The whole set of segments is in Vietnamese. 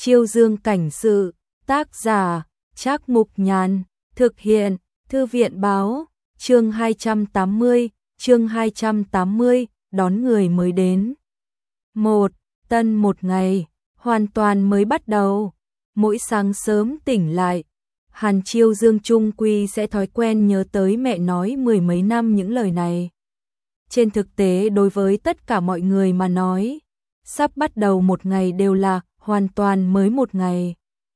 Chiêu Dương cảnh sự, tác giả, Trác Mục Nhàn, thực hiện, Thư viện báo, chương 280, đón người mới đến. Tân một ngày, hoàn toàn mới bắt đầu. Mỗi sáng sớm tỉnh lại, Hàn Chiêu Dương trung quy sẽ thói quen nhớ tới mẹ nói mười mấy năm những lời này. Trên thực tế đối với tất cả mọi người mà nói, sắp bắt đầu một ngày đều là hoàn toàn mới một ngày.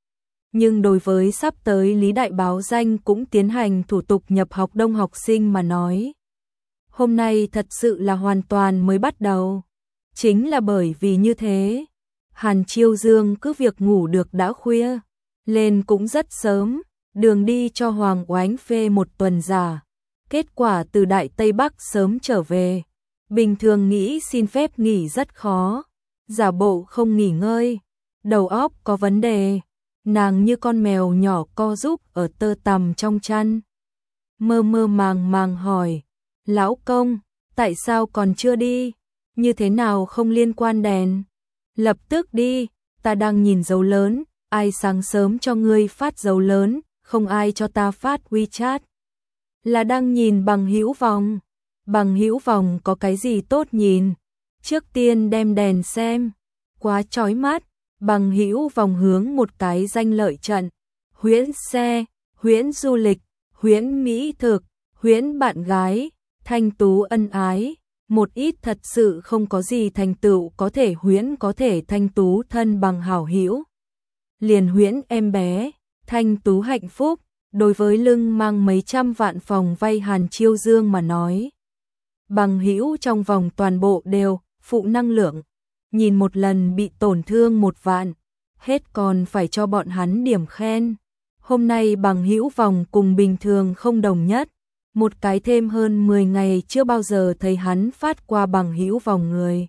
Nhưng đối với sắp tới Lý Đại báo danh cũng tiến hành thủ tục nhập học đông học sinh mà nói, hôm nay thật sự là hoàn toàn mới bắt đầu. Chính là bởi vì như thế, Hàn Chiêu Dương cứ việc ngủ được đã khuya, lên cũng rất sớm, đường đi cho Hoàng Oánh phê một tuần giả. Kết quả từ Đại Tây Bắc sớm trở về, bình thường nghĩ xin phép nghỉ rất khó, giả bộ không nghỉ ngơi, đầu óc có vấn đề, nàng như con mèo nhỏ co rúm ở tơ tằm trong chăn. Mơ mơ màng màng hỏi, lão công, tại sao còn chưa đi, như thế nào không liên quan đèn? Lập tức đi, ta đang nhìn dấu lớn, ai sáng sớm cho ngươi phát dấu lớn, không ai cho ta phát WeChat. Là đang nhìn bằng hữu vòng. Bằng hữu vòng có cái gì tốt nhìn? Trước tiên đem đèn xem, quá chói mắt. Bằng hữu vòng hướng một cái danh lợi trận, huyễn xe, huyễn du lịch, huyễn mỹ thực, huyễn bạn gái, thanh tú ân ái, một ít thật sự không có gì thành tựu có thể huyễn có thể thanh tú thân bằng hảo hữu. Liền huyễn em bé, thanh tú hạnh phúc, đối với lưng mang mấy trăm vạn phòng vay Hàn Chiêu Dương mà nói. Bằng hữu trong vòng toàn bộ đều phụ năng lượng, nhìn một lần bị tổn thương 1 vạn, hết còn phải cho bọn hắn điểm khen. Hôm nay bằng hữu vòng cùng bình thường không đồng nhất, một cái thêm hơn 10 ngày chưa bao giờ thấy hắn phát qua bằng hữu vòng người.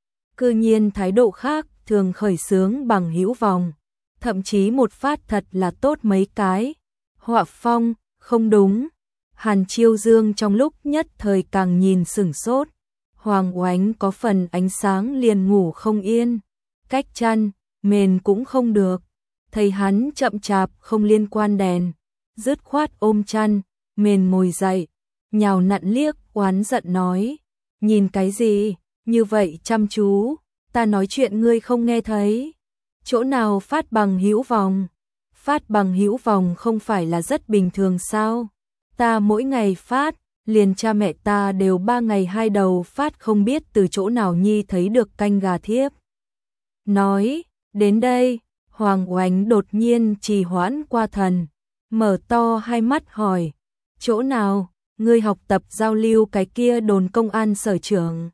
Cư nhiên thái độ khác thường khởi xướng bằng hữu vòng, thậm chí một phát thật là tốt mấy cái. Họa phong, không đúng. Hàn Chiêu Dương trong lúc nhất thời càng nhìn sửng sốt. Hoàng Oánh có phần ánh sáng liền ngủ không yên, cách chăn, mền cũng không được. Thấy hắn chậm chạp không liên quan đèn, dứt khoát ôm chăn, mền ngồi dậy, nhào nặn liếc, oán giận nói, nhìn cái gì, như vậy chăm chú, ta nói chuyện ngươi không nghe thấy. Chỗ nào phát bằng hữu vòng? Phát bằng hữu vòng không phải là rất bình thường sao? Ta mỗi ngày phát, liền cha mẹ ta đều 3 ngày 2 đầu phát, không biết từ chỗ nào nhi thấy được canh gà thiếp. Nói, đến đây, Hoàng Oánh đột nhiên trì hoãn qua thần, mở to hai mắt hỏi, chỗ nào, ngươi học tập giao lưu cái kia đồn công an sở trưởng?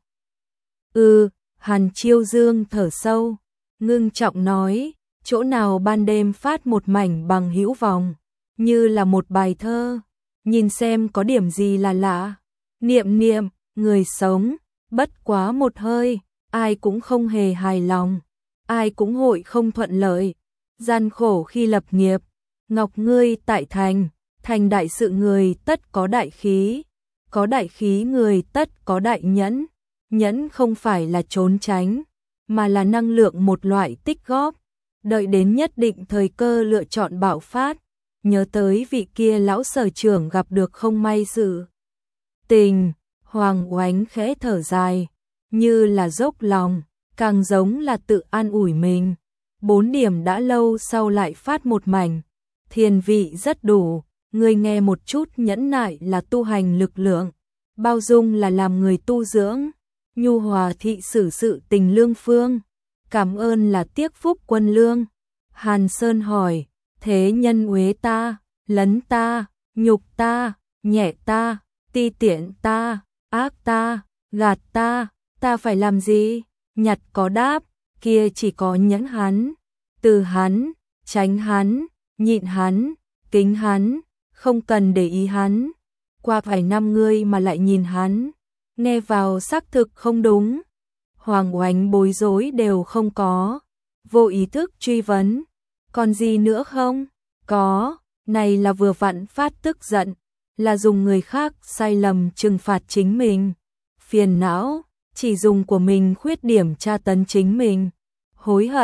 Hàn Chiêu Dương thở sâu, ngưng trọng nói, chỗ nào ban đêm phát một mảnh bằng hữu vòng, như là một bài thơ, nhìn xem có điểm gì là lạ. Niệm niệm, người sống, bất quá một hơi, ai cũng không hề hài lòng, ai cũng hội không thuận lợi, gian khổ khi lập nghiệp, ngọc ngươi tại thành, thành đại sự người tất có đại khí, có đại khí người tất có đại nhẫn, nhẫn không phải là trốn tránh, mà là năng lượng một loại tích góp, đợi đến nhất định thời cơ lựa chọn bạo phát. Nhớ tới vị kia lão sở trưởng gặp được không may sự tình, Hoàng Oánh khẽ thở dài, như là dốc lòng, càng giống là tự an ủi mình. 4 điểm đã lâu sau lại phát một mảnh, thiền vị rất đủ, người nghe một chút, nhẫn nại là tu hành lực lượng, bao dung là làm người tu dưỡng, nhu hòa thị xử sự tình lương phương, cảm ơn là tiếc phúc quân lương. Hàn Sơn hỏi, thế nhân uế ta, lấn ta, nhục ta, nhẹ ta, ti tiện ta, ác ta, gạt ta phải làm gì? Nhặt có đáp, kia chỉ có nhẫn hắn, từ hắn, tránh hắn, nhịn hắn, kính hắn, không cần để ý hắn. Qua vài năm ngươi mà lại nhìn hắn, nghe vào xác thực không đúng. Hoàng Oánh bối rối đều không có, vô ý thức truy vấn, còn gì nữa không? Có, này là vừa vặn phát tức giận, là dùng người khác sai lầm trừng phạt chính mình, phiền não, chỉ dùng của mình khuyết điểm tra tấn chính mình, hối hận,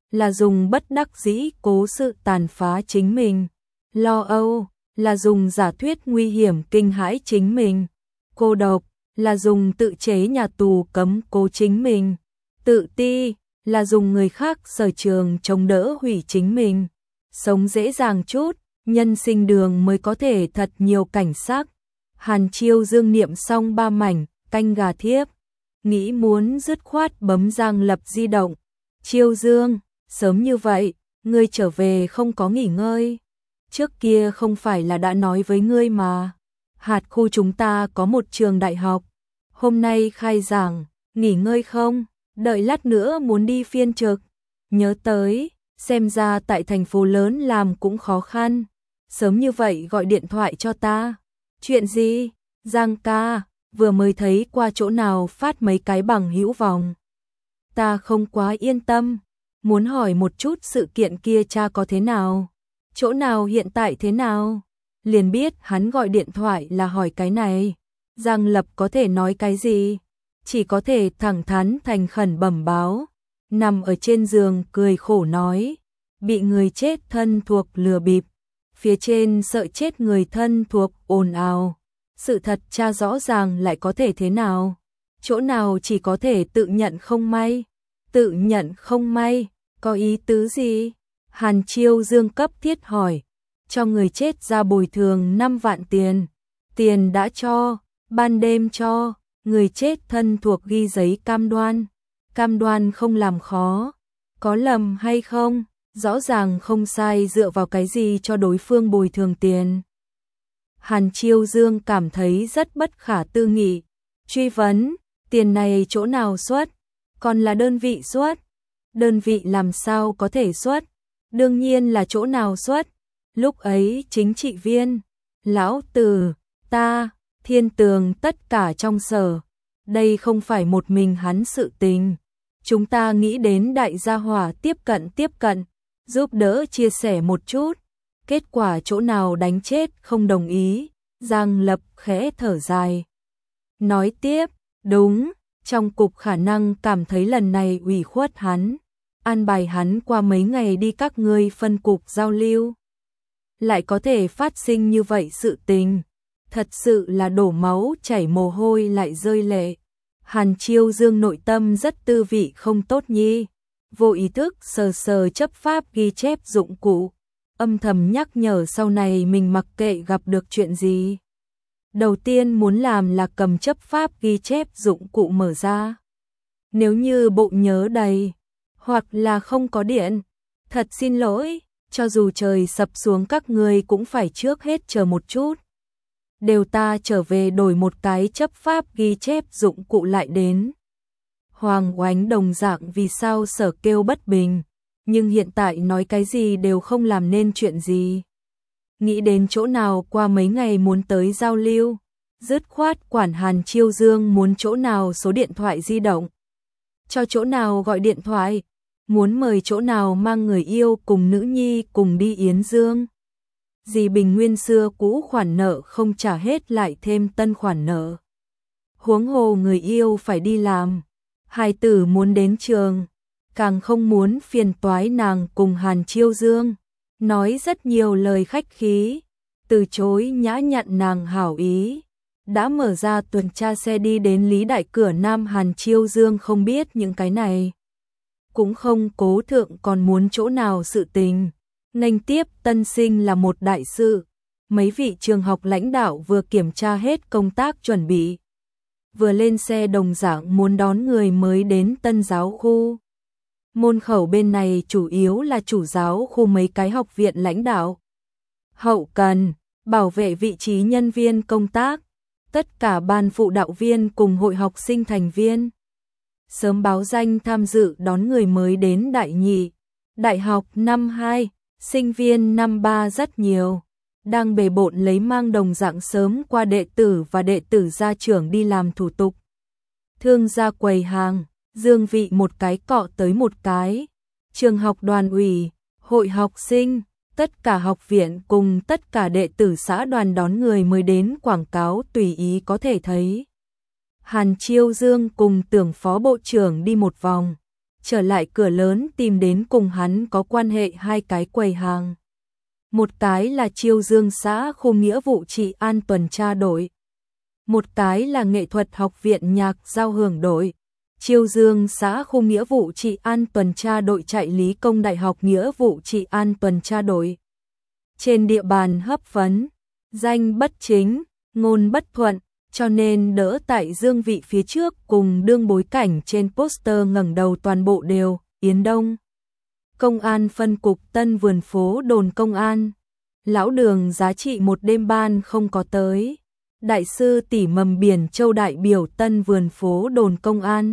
là dùng bất đắc dĩ cố sự tàn phá chính mình. Lo âu là dùng giả thuyết nguy hiểm kinh hãi chính mình. Cô độc là dùng tự chế nhà tù cấm cố chính mình. Tự ti là dùng người khác sở trường chống đỡ hủy chính mình. Sống dễ dàng chút, nhân sinh đường mới có thể thật nhiều cảnh sắc. Hàn Chiêu Dương niệm xong 3 mảnh canh gà thiếp, nghĩ muốn dứt khoát bấm Giang Lập di động. Chiêu Dương, sớm như vậy, ngươi trở về không có nghỉ ngơi. Trước kia không phải là đã nói với ngươi mà. Hạt khu chúng ta có một trường đại học. Hôm nay khai giảng, nghỉ ngơi không? Đợi lát nữa muốn đi phiên trực. Nhớ tới, xem ra tại thành phố lớn làm cũng khó khăn. Sớm như vậy gọi điện thoại cho ta. Chuyện gì? Giang ca, vừa mới thấy qua chỗ nào phát mấy cái bằng hữu vòng. Ta không quá yên tâm, muốn hỏi một chút sự kiện kia cha có thế nào, chỗ nào hiện tại thế nào. Liền biết hắn gọi điện thoại là hỏi cái này. Giang Lập có thể nói cái gì, chỉ có thể thẳng thắn thành khẩn bẩm báo. Nằm ở trên giường cười khổ nói, bị người chết thân thuộc lừa bịp, phía trên sợ chết người thân thuộc ồn ào. Sự thật cha rõ ràng lại có thể thế nào, chỗ nào chỉ có thể tự nhận không may. Tự nhận không may, có ý tứ gì? Hàn Chiêu Dương cấp thiết hỏi. Cho người chết ra bồi thường 5 vạn tiền. Tiền đã cho, ban đêm cho, người chết thân thuộc ghi giấy cam đoan không làm khó. Có lầm hay không? Rõ ràng không sai, dựa vào cái gì cho đối phương bồi thường tiền? Hàn Chiêu Dương cảm thấy rất bất khả tư nghị. Truy vấn, tiền này chỗ nào xuất? Còn là đơn vị xuất? Đơn vị làm sao có thể xuất? Đương nhiên là chỗ nào xuất? Lúc ấy chính trị viên, lão tử, ta, Thiên Tường tất cả trong sở. Đây không phải một mình hắn sự tình. Chúng ta nghĩ đến đại gia hỏa tiếp cận, giúp đỡ chia sẻ một chút. Kết quả chỗ nào đánh chết không đồng ý. Giang Lập khẽ thở dài. Nói tiếp, đúng, trong cục khả năng cảm thấy lần này ủy khuất hắn. An bài hắn qua mấy ngày đi các ngươi phân cục giao lưu. Lại có thể phát sinh như vậy sự tình. Thật sự là đổ máu chảy mồ hôi lại rơi lệ. Hàn Chiêu Dương nội tâm rất tư vị không tốt nhi. Vô ý thức sờ sờ chấp pháp ghi chép dụng cụ. Âm thầm nhắc nhở sau này mình mặc kệ gặp được chuyện gì. Đầu tiên muốn làm là cầm chấp pháp ghi chép dụng cụ mở ra. Nếu như bộ nhớ đầy, hoặc là không có điện, thật xin lỗi, cho dù trời sập xuống các ngươi cũng phải trước hết chờ một chút. Đều ta trở về đổi một cái chấp pháp ghi chép dụng cụ lại đến. Hoàng Oánh đồng dạng vì sao sở kêu bất bình, nhưng hiện tại nói cái gì đều không làm nên chuyện gì. Nghĩ đến chỗ nào qua mấy ngày muốn tới giao lưu, dứt khoát quản Hàn Chiêu Dương muốn chỗ nào số điện thoại di động. Cho chỗ nào gọi điện thoại, muốn mời chỗ nào mang người yêu cùng nữ nhi cùng đi Yến Dương. Dì Bình Nguyên xưa cũ khoản nợ không trả hết lại thêm tân khoản nợ. Huống hồ người yêu phải đi làm, hài tử muốn đến trường, càng không muốn phiền toái nàng cùng Hàn Chiêu Dương. Nói rất nhiều lời khách khí, từ chối nhã nhặn nàng hảo ý. Đã mở ra tuần tra xe đi đến Lý Đại cửa Nam. Hàn Chiêu Dương không biết những cái này. Cũng không cố thượng còn muốn chỗ nào sự tình. Nghênh tiếp tân sinh là một đại sự. Mấy vị trường học lãnh đạo vừa kiểm tra hết công tác chuẩn bị. Vừa lên xe đồng dạng muốn đón người mới đến tân giáo khu. Môn khẩu bên này chủ yếu là chủ giáo khu mấy cái học viện lãnh đạo. Hậu cần, bảo vệ vị trí nhân viên công tác. Tất cả ban phụ đạo viên cùng hội học sinh thành viên. Sớm báo danh tham dự đón người mới đến đại nhị. Đại học năm 2, sinh viên năm 3 rất nhiều. Đang bề bộn lấy mang đồng dạng sớm qua đệ tử và đệ tử gia trưởng đi làm thủ tục. Thương gia quầy hàng, dương vị một cái cọ tới một cái. Trường học đoàn ủy, hội học sinh, tất cả học viện cùng tất cả đệ tử xã đoàn đón người mới đến quảng cáo tùy ý có thể thấy. Hàn Chiêu Dương cùng Tưởng phó bộ trưởng đi một vòng. trở lại cửa lớn tìm đến cùng hắn có quan hệ hai cái quầy hàng. Một cái là Chiêu Dương xã khu nghĩa vụ trị an tuần tra đội. Một cái là nghệ thuật học viện nhạc giao hưởng đội. Chiêu Dương xã khu nghĩa vụ trị an tuần tra đội chạy lý công đại học nghĩa vụ trị an tuần tra đội. Trên địa bàn hấp vấn, danh bất chính, ngôn bất thuận, cho nên đỡ tại dương vị phía trước cùng đương bối cảnh trên poster ngẩng đầu toàn bộ đều, Yến Đông. Công an phân cục Tân Vườn phố đồn công an. Lão Đường giá trị một đêm ban không có tới. Đại sư tỷ mầm biển Châu đại biểu Tân Vườn phố đồn công an.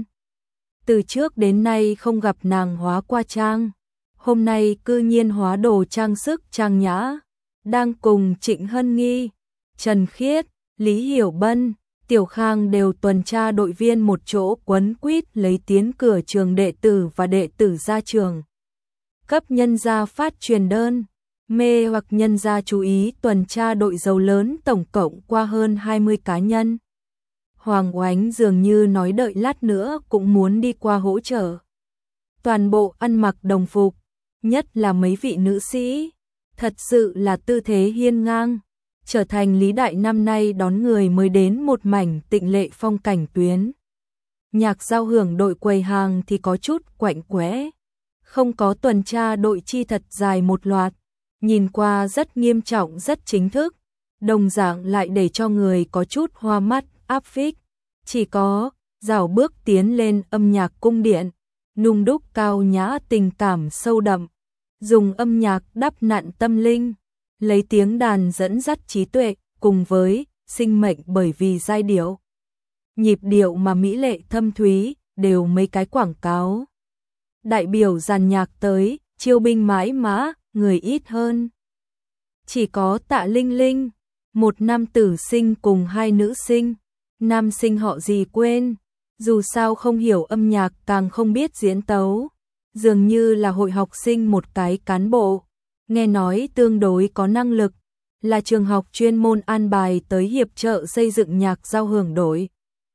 Từ trước đến nay không gặp nàng hóa qua trang. Hôm nay cư nhiên hóa đồ trang sức trang nhã. Đang cùng Trịnh Hân Nghi, Trần Khiết, Lý Hiểu Bân, Tiểu Khang đều tuần tra đội viên một chỗ quấn quýt lấy tiến cửa trường đệ tử và đệ tử ra trường. Cấp nhân gia phát truyền đơn, mê hoặc nhân gia chú ý tuần tra đội dấu lớn tổng cộng qua hơn 20 cá nhân. Hoàng Oánh dường như nói đợi lát nữa cũng muốn đi qua hỗ trợ. Toàn bộ ăn mặc đồng phục, nhất là mấy vị nữ sĩ, thật sự là tư thế hiên ngang, trở thành Lý Đại năm nay đón người mới đến một mảnh tịnh lệ phong cảnh tuyến. Nhạc giao hưởng đội quầy hàng thì có chút quạnh quẽ, không có tuần tra đội chi thật dài một loạt, nhìn qua rất nghiêm trọng rất chính thức, đồng dạng lại để cho người có chút hoa mắt áp phích, chỉ có dạo bước tiến lên âm nhạc cung điện, nung đúc cao nhã tình cảm sâu đậm, dùng âm nhạc đắp nặn tâm linh, lấy tiếng đàn dẫn dắt trí tuệ, cùng với sinh mệnh bởi vì giai điệu. Nhịp điệu mà mỹ lệ thâm thúy, đều mấy cái quảng cáo. Đại biểu dàn nhạc tới, chiêu binh mãi mã, người ít hơn. Chỉ có Tạ Linh Linh, một nam tử sinh cùng hai nữ sinh, nam sinh họ gì quên, dù sao không hiểu âm nhạc càng không biết diễn tấu. Dường như là hội học sinh một cái cán bộ, nghe nói tương đối có năng lực, là trường học chuyên môn an bài tới hiệp trợ xây dựng nhạc giao hưởng đội.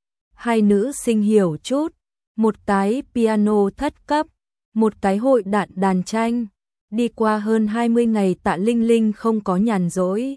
Hai nữ sinh hiểu chút, một cái piano thất cấp, một cái hội đạn đàn tranh. Đi qua hơn 20 ngày Tạ Linh Linh không có nhàn rỗi,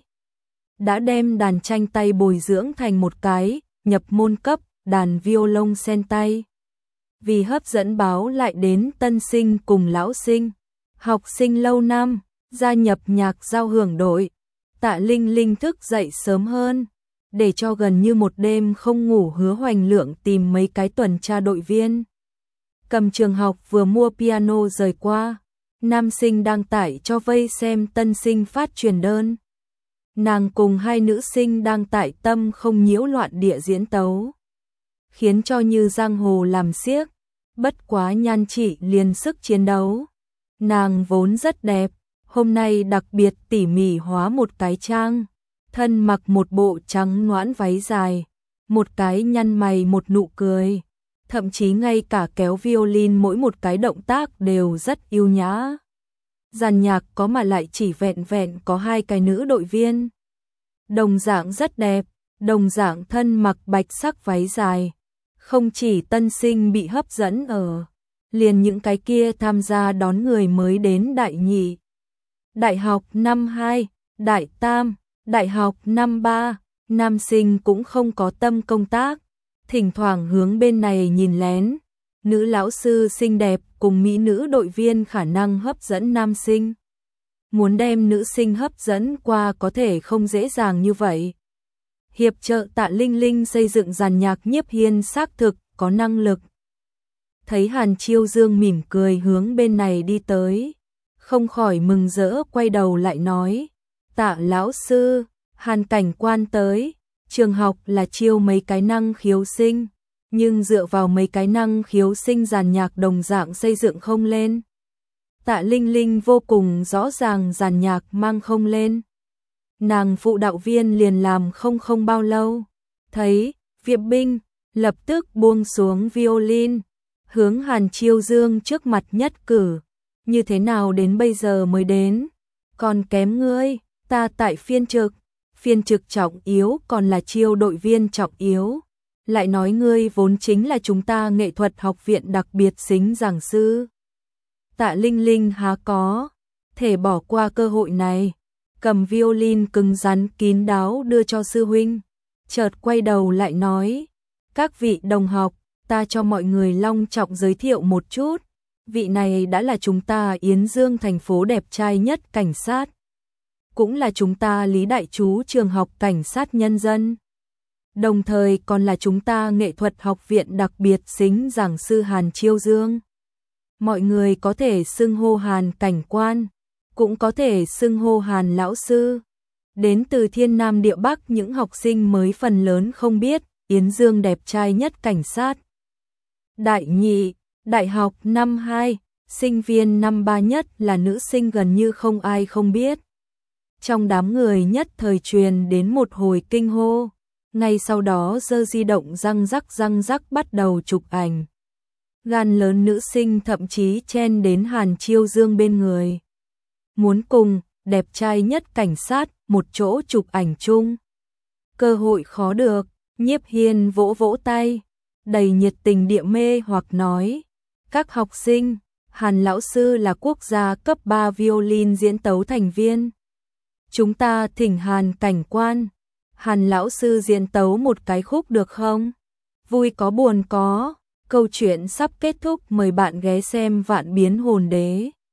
đã đem đàn tranh tay bồi dưỡng thành một cái nhập môn cấp đàn violon sen tay. Vì hấp dẫn báo lại đến tân sinh cùng lão sinh, học sinh lâu năm, gia nhập nhạc giao hưởng đội. Tạ Linh Linh thức dậy sớm hơn, để cho gần như một đêm không ngủ Hứa Hoành Lượng tìm mấy cái tuần tra đội viên. Cầm trường học vừa mua piano rời qua, nam sinh đang tải cho vây xem tân sinh phát truyền đơn. Nàng cùng hai nữ sinh đang tải tâm không nhiễu loạn địa diễn tấu, khiến cho như giang hồ làm xiếc. Bất quá nhan trị liền sức chiến đấu. Nàng vốn rất đẹp, hôm nay đặc biệt tỉ mỉ hóa một cái trang, thân mặc một bộ trắng noãn váy dài, một cái nhăn mày một nụ cười, thậm chí ngay cả kéo violin mỗi một cái động tác đều rất yêu nhã. Dàn nhạc có mà lại chỉ vẹn vẹn có hai cái nữ đội viên. Đồng dạng rất đẹp, đồng dạng thân mặc bạch sắc váy dài. Không chỉ tân sinh bị hấp dẫn ở, liền những cái kia tham gia đón người mới đến đại nhị, đại học năm 2, đại tam, đại học năm 3, nam sinh cũng không có tâm công tác, thỉnh thoảng hướng bên này nhìn lén. Nữ lão sư xinh đẹp cùng mỹ nữ đội viên khả năng hấp dẫn nam sinh. Muốn đem nữ sinh hấp dẫn qua có thể không dễ dàng như vậy. Hiệp trợ Tạ Linh Linh xây dựng dàn nhạc Nhiếp Hiên xác thực có năng lực. Thấy Hàn Chiêu Dương mỉm cười hướng bên này đi tới, không khỏi mừng rỡ quay đầu lại nói, Tạ lão sư, Hàn cảnh quan tới, trường học là chiêu mấy cái năng khiếu sinh, nhưng dựa vào mấy cái năng khiếu sinh dàn nhạc đồng dạng xây dựng không lên. Tạ Linh Linh vô cùng rõ ràng dàn nhạc mang không lên. Nàng phụ đạo viên liền làm không bao lâu, thấy Việp Binh lập tức buông xuống violin, hướng Hàn Chiêu Dương trước mặt nhất cử, như thế nào đến bây giờ mới đến, còn kém ngươi, ta tại phiên trực trọng yếu còn là Chiêu đội viên trọng yếu, lại nói ngươi vốn chính là chúng ta nghệ thuật học viện đặc biệt xính giảng sư. Tạ Linh Linh há có thể bỏ qua cơ hội này, cầm violin cứng rắn kín đáo đưa cho sư huynh, chợt quay đầu lại nói, các vị đồng học, ta cho mọi người long trọng giới thiệu một chút, vị này đã là chúng ta Yến Dương thành phố đẹp trai nhất cảnh sát, cũng là chúng ta Lý Đại Trú trường học cảnh sát nhân dân, đồng thời còn là chúng ta nghệ thuật học viện đặc biệt xính giảng sư Hàn Chiêu Dương. Mọi người có thể xưng hô Hàn cảnh quan, cũng có thể xưng hô Hàn lão sư. Đến từ thiên nam địa bắc những học sinh mới phần lớn không biết, Yến Dương đẹp trai nhất cảnh sát. Đại nhị, đại học năm 2, sinh viên năm 3 nhất là nữ sinh gần như không ai không biết. Trong đám người nhất thời truyền đến một hồi kinh hô, ngay sau đó giơ di động răng rắc bắt đầu chụp ảnh. Gan lớn nữ sinh thậm chí chen đến Hàn Chiêu Dương bên người. Muốn cùng đẹp trai nhất cảnh sát một chỗ chụp ảnh chung. Cơ hội khó được, Nhiếp Hiên vỗ vỗ tay, đầy nhiệt tình địa mê hoặc nói, các học sinh, Hàn lão sư là quốc gia cấp 3 violin diễn tấu thành viên. Chúng ta thỉnh Hàn cảnh quan, Hàn lão sư diễn tấu một cái khúc được không? Vui có buồn có, câu chuyện sắp kết thúc, mời bạn ghé xem Vạn Biến Hồn Đế.